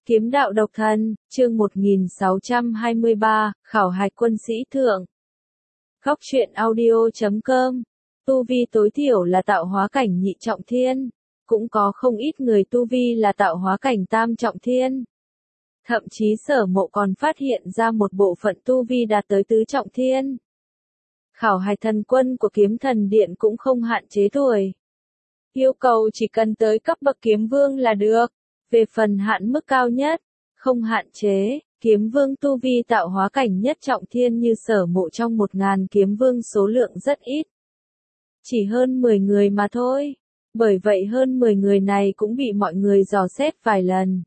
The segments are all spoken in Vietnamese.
Kiếm đạo độc thân, chương 1623, khảo hạch quân sĩ thượng. Góc truyện audio.com. Tu vi tối thiểu là tạo hóa cảnh nhị trọng thiên. Cũng có không ít người tu vi là tạo hóa cảnh tam trọng thiên. Thậm chí Sở Mộ còn phát hiện ra một bộ phận tu vi đạt tới tứ trọng thiên. Khảo hạch thần quân của Kiếm Thần Điện cũng không hạn chế tuổi. Yêu cầu chỉ cần tới cấp bậc kiếm vương là được. Về phần hạn mức cao nhất, không hạn chế, kiếm vương tu vi tạo hóa cảnh nhất trọng thiên như Sở Mộ trong 1000 kiếm vương số lượng rất ít. Chỉ hơn 10 người mà thôi. Bởi vậy hơn 10 người này cũng bị mọi người dò xét vài lần.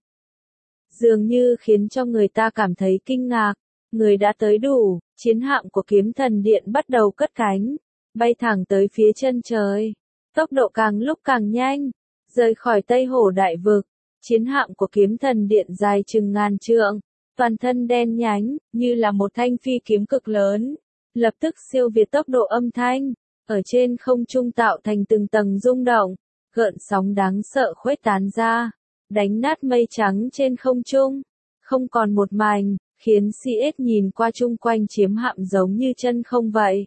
Dường như khiến cho người ta cảm thấy kinh ngạc. Người đã tới đủ, chiến hạm của Kiếm Thần Điện bắt đầu cất cánh, bay thẳng tới phía chân trời. Tốc độ càng lúc càng nhanh, rời khỏi Tây Hổ Đại Vực. Chiến hạm của Kiếm Thần Điện dài chừng ngàn trượng, toàn thân đen nhánh, như là một thanh phi kiếm cực lớn, lập tức siêu việt tốc độ âm thanh, ở trên không trung tạo thành từng tầng rung động, gợn sóng đáng sợ khuếch tán ra, đánh nát mây trắng trên không trung, không còn một mảnh, khiến CS nhìn qua chung quanh chiếm hạm giống như chân không vậy.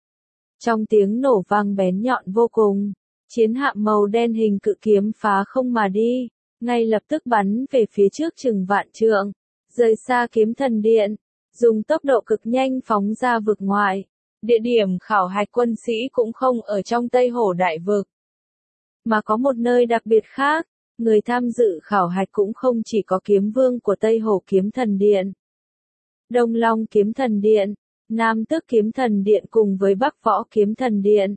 Trong tiếng nổ vang bén nhọn vô cùng, chiến hạm màu đen hình cự kiếm phá không mà đi, ngay lập tức bắn về phía trước chừng vạn trượng, rời xa Kiếm Thần Điện, dùng tốc độ cực nhanh phóng ra vực ngoại. Địa điểm khảo hạch quân sĩ cũng không ở trong Tây Hổ Đại Vực, mà có một nơi đặc biệt khác. Người tham dự khảo hạch cũng không chỉ có kiếm vương của Tây Hổ Kiếm Thần Điện, Đông Long Kiếm Thần Điện, Nam Tước Kiếm Thần Điện cùng với Bắc Võ Kiếm Thần Điện.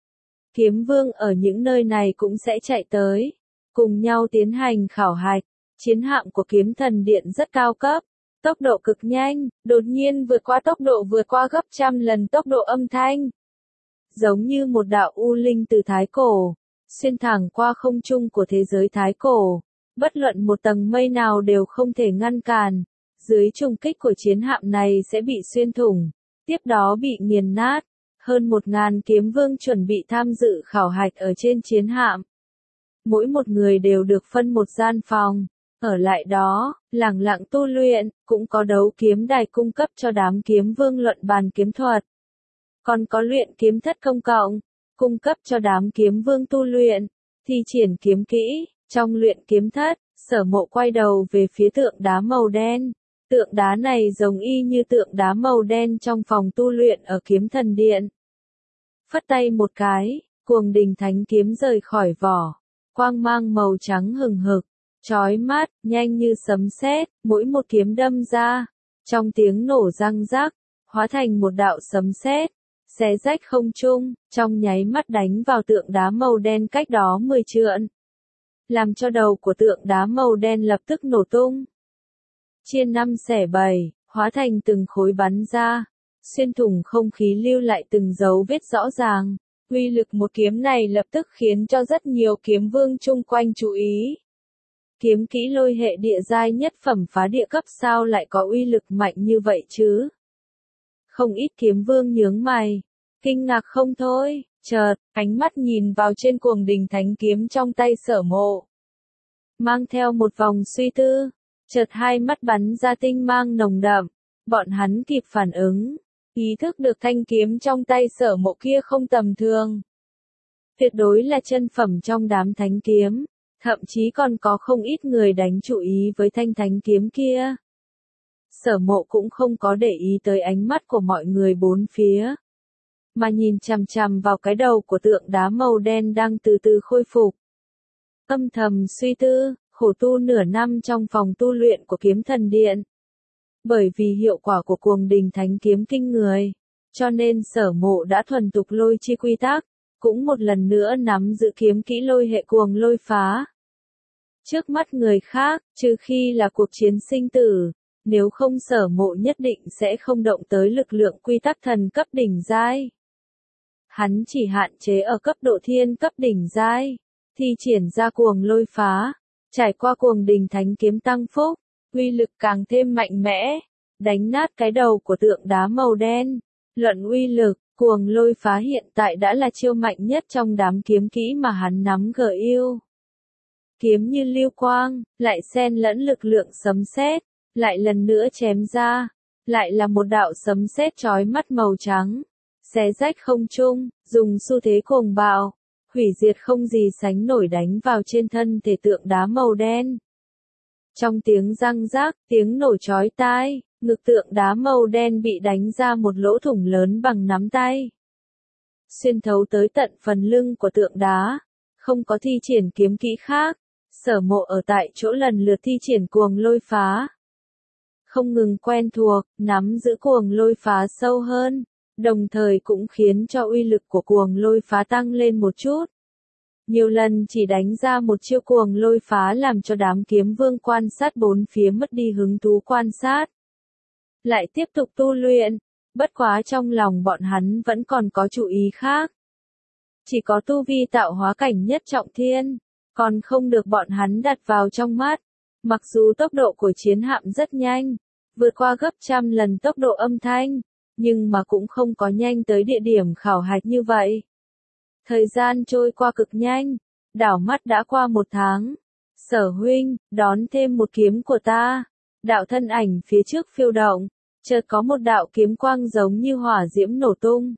Kiếm vương ở những nơi này cũng sẽ chạy tới, cùng nhau tiến hành khảo hạch. Chiến hạm của Kiếm Thần Điện rất cao cấp, tốc độ cực nhanh, đột nhiên vượt qua gấp trăm lần tốc độ âm thanh. Giống như một đạo u linh từ Thái Cổ, xuyên thẳng qua không trung của thế giới Thái Cổ, bất luận một tầng mây nào đều không thể ngăn cản. Dưới trùng kích của chiến hạm này sẽ bị xuyên thủng, tiếp đó bị nghiền nát. Hơn 1000 kiếm vương chuẩn bị tham dự khảo hạch ở trên chiến hạm. Mỗi một người đều được phân một gian phòng, ở lại đó, lẳng lặng tu luyện, cũng có đấu kiếm đài cung cấp cho đám kiếm vương luận bàn kiếm thuật. Còn có luyện kiếm thất công cộng, cung cấp cho đám kiếm vương tu luyện, thi triển kiếm kỹ. Trong luyện kiếm thất, Sở Mộ quay đầu về phía tượng đá màu đen. Tượng đá này giống y như tượng đá màu đen trong phòng tu luyện ở Kiếm Thần Điện. Phất tay một cái, Cuồng Đình Thánh kiếm rời khỏi vỏ. Quang mang màu trắng hừng hực, chói mắt, nhanh như sấm sét, mỗi một kiếm đâm ra, trong tiếng nổ răng rắc, hóa thành một đạo sấm sét, xé rách không trung, trong nháy mắt đánh vào tượng đá màu đen cách đó 10 trượng, làm cho đầu của tượng đá màu đen lập tức nổ tung. Chia 5 xẻ 7, hóa thành từng khối bắn ra, xuyên thủng không khí lưu lại từng dấu vết rõ ràng. Uy lực một kiếm này lập tức khiến cho rất nhiều kiếm vương chung quanh chú ý. Kiếm kỹ lôi hệ địa giai nhất phẩm phá địa cấp sao lại có uy lực mạnh như vậy chứ? Không ít kiếm vương nhướng mày, kinh ngạc không thôi, chợt, ánh mắt nhìn vào trên Cuồng Đình Thánh kiếm trong tay Sở Mộ. Mang theo một vòng suy tư, chợt hai mắt bắn ra tinh mang nồng đậm, bọn hắn kịp phản ứng. Ý thức được thanh kiếm trong tay Sở Mộ kia không tầm thường. Tuyệt đối là chân phẩm trong đám thánh kiếm, thậm chí còn có không ít người đánh chú ý với thanh thánh kiếm kia. Sở Mộ cũng không có để ý tới ánh mắt của mọi người bốn phía, mà nhìn chằm chằm vào cái đầu của tượng đá màu đen đang từ từ khôi phục. Âm thầm suy tư, khổ tu nửa năm trong phòng tu luyện của Kiếm Thần Điện. Bởi vì hiệu quả của Cuồng Đình Thánh kiếm kinh người, cho nên Sở Mộ đã thuần thục lôi chi quy tắc, cũng một lần nữa nắm giữ kiếm kỹ lôi hệ cuồng lôi phá. Trước mắt người khác, trừ khi là cuộc chiến sinh tử, nếu không Sở Mộ nhất định sẽ không động tới lực lượng quy tắc thần cấp đỉnh giai. Hắn chỉ hạn chế ở cấp độ thiên cấp đỉnh giai, thi triển ra cuồng lôi phá, trải qua Cuồng Đình Thánh kiếm tăng phúc, uy lực càng thêm mạnh mẽ, đánh nát cái đầu của tượng đá màu đen. Luận uy lực, cuồng lôi phá hiện tại đã là chiêu mạnh nhất trong đám kiếm kỹ mà hắn nắm gờ yêu. kiếm như lưu quang, lại xen lẫn lực lượng sấm sét, lại lần nữa chém ra, lại là một đạo sấm sét chói mắt màu trắng, xé rách không trung, dùng xu thế cuồng bạo, hủy diệt không gì sánh nổi đánh vào trên thân thể tượng đá màu đen. Trong tiếng răng rác, tiếng nổ chói tai, ngực tượng đá màu đen bị đánh ra một lỗ thủng lớn bằng nắm tay. Xuyên thấu tới tận phần lưng của tượng đá, không có thi triển kiếm kỹ khác, Sở Mộ ở tại chỗ lần lượt thi triển cuồng lôi phá. Không ngừng quen thuộc, nắm giữ cuồng lôi phá sâu hơn, đồng thời cũng khiến cho uy lực của cuồng lôi phá tăng lên một chút. Nhiều lần chỉ đánh ra một chiêu cuồng lôi phá làm cho đám kiếm vương quan sát bốn phía mất đi hứng thú quan sát. Lại tiếp tục tu luyện, bất quá trong lòng bọn hắn vẫn còn có chủ ý khác. Chỉ có tu vi tạo hóa cảnh nhất trọng thiên, còn không được bọn hắn đặt vào trong mắt. Mặc dù tốc độ của chiến hạm rất nhanh, vượt qua gấp trăm lần tốc độ âm thanh, nhưng mà cũng không có nhanh tới địa điểm khảo hạch như vậy. Thời gian trôi qua cực nhanh, đảo mắt đã qua 1 tháng. Sở huynh, đón thêm một kiếm của ta. Đạo thân ảnh phía trước phiêu động, chợt có một đạo kiếm quang giống như hỏa diễm nổ tung.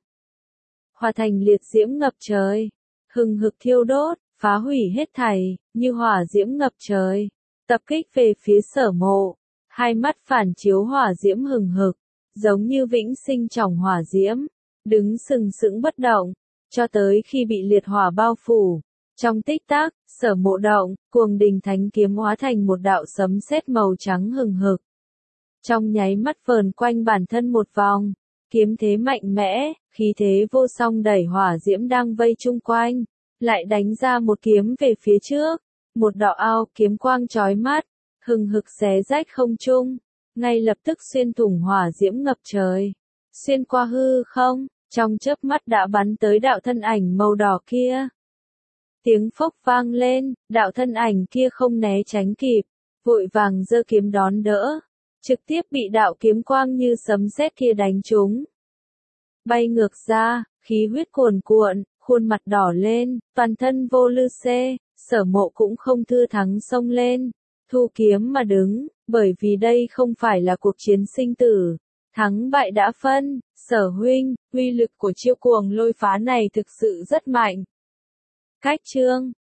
Hòa thành liệt diễm ngập trời, hừng hực thiêu đốt, phá hủy hết thảy, như hỏa diễm ngập trời, tập kích về phía Sở Mộ. Hai mắt phản chiếu hỏa diễm hừng hực, giống như vĩnh sinh tròng hỏa diễm, đứng sừng sững bất động, cho tới khi bị liệt hỏa bao phủ. Trong tích tắc, Sở Mộ động, cuồng đình thánh kiếm hóa thành một đạo sấm sét màu trắng hừng hực. Trong nháy mắt vờn quanh bản thân một vòng, kiếm thế mạnh mẽ, khí thế vô song đẩy hỏa diễm đang vây chung quanh, lại đánh ra một kiếm về phía trước, một đạo ao kiếm quang chói mắt, hừng hực xé rách không trung, ngay lập tức xuyên thủng hỏa diễm ngập trời, xuyên qua hư không, trong chớp mắt đã bắn tới đạo thân ảnh màu đỏ kia. Tiếng phốc vang lên, đạo thân ảnh kia không né tránh kịp, vội vàng giơ kiếm đón đỡ, trực tiếp bị đạo kiếm quang như sấm sét kia đánh trúng. Bay ngược ra, khí huyết cuồn cuộn, khuôn mặt đỏ lên, toàn thân vô lư xê, Sở Mộ cũng không thưa thắng xông lên, thu kiếm mà đứng, bởi vì đây không phải là cuộc chiến sinh tử, thắng bại đã phân. Sở huynh, uy lực của chiêu cuồng lôi phá này thực sự rất mạnh. Cách chương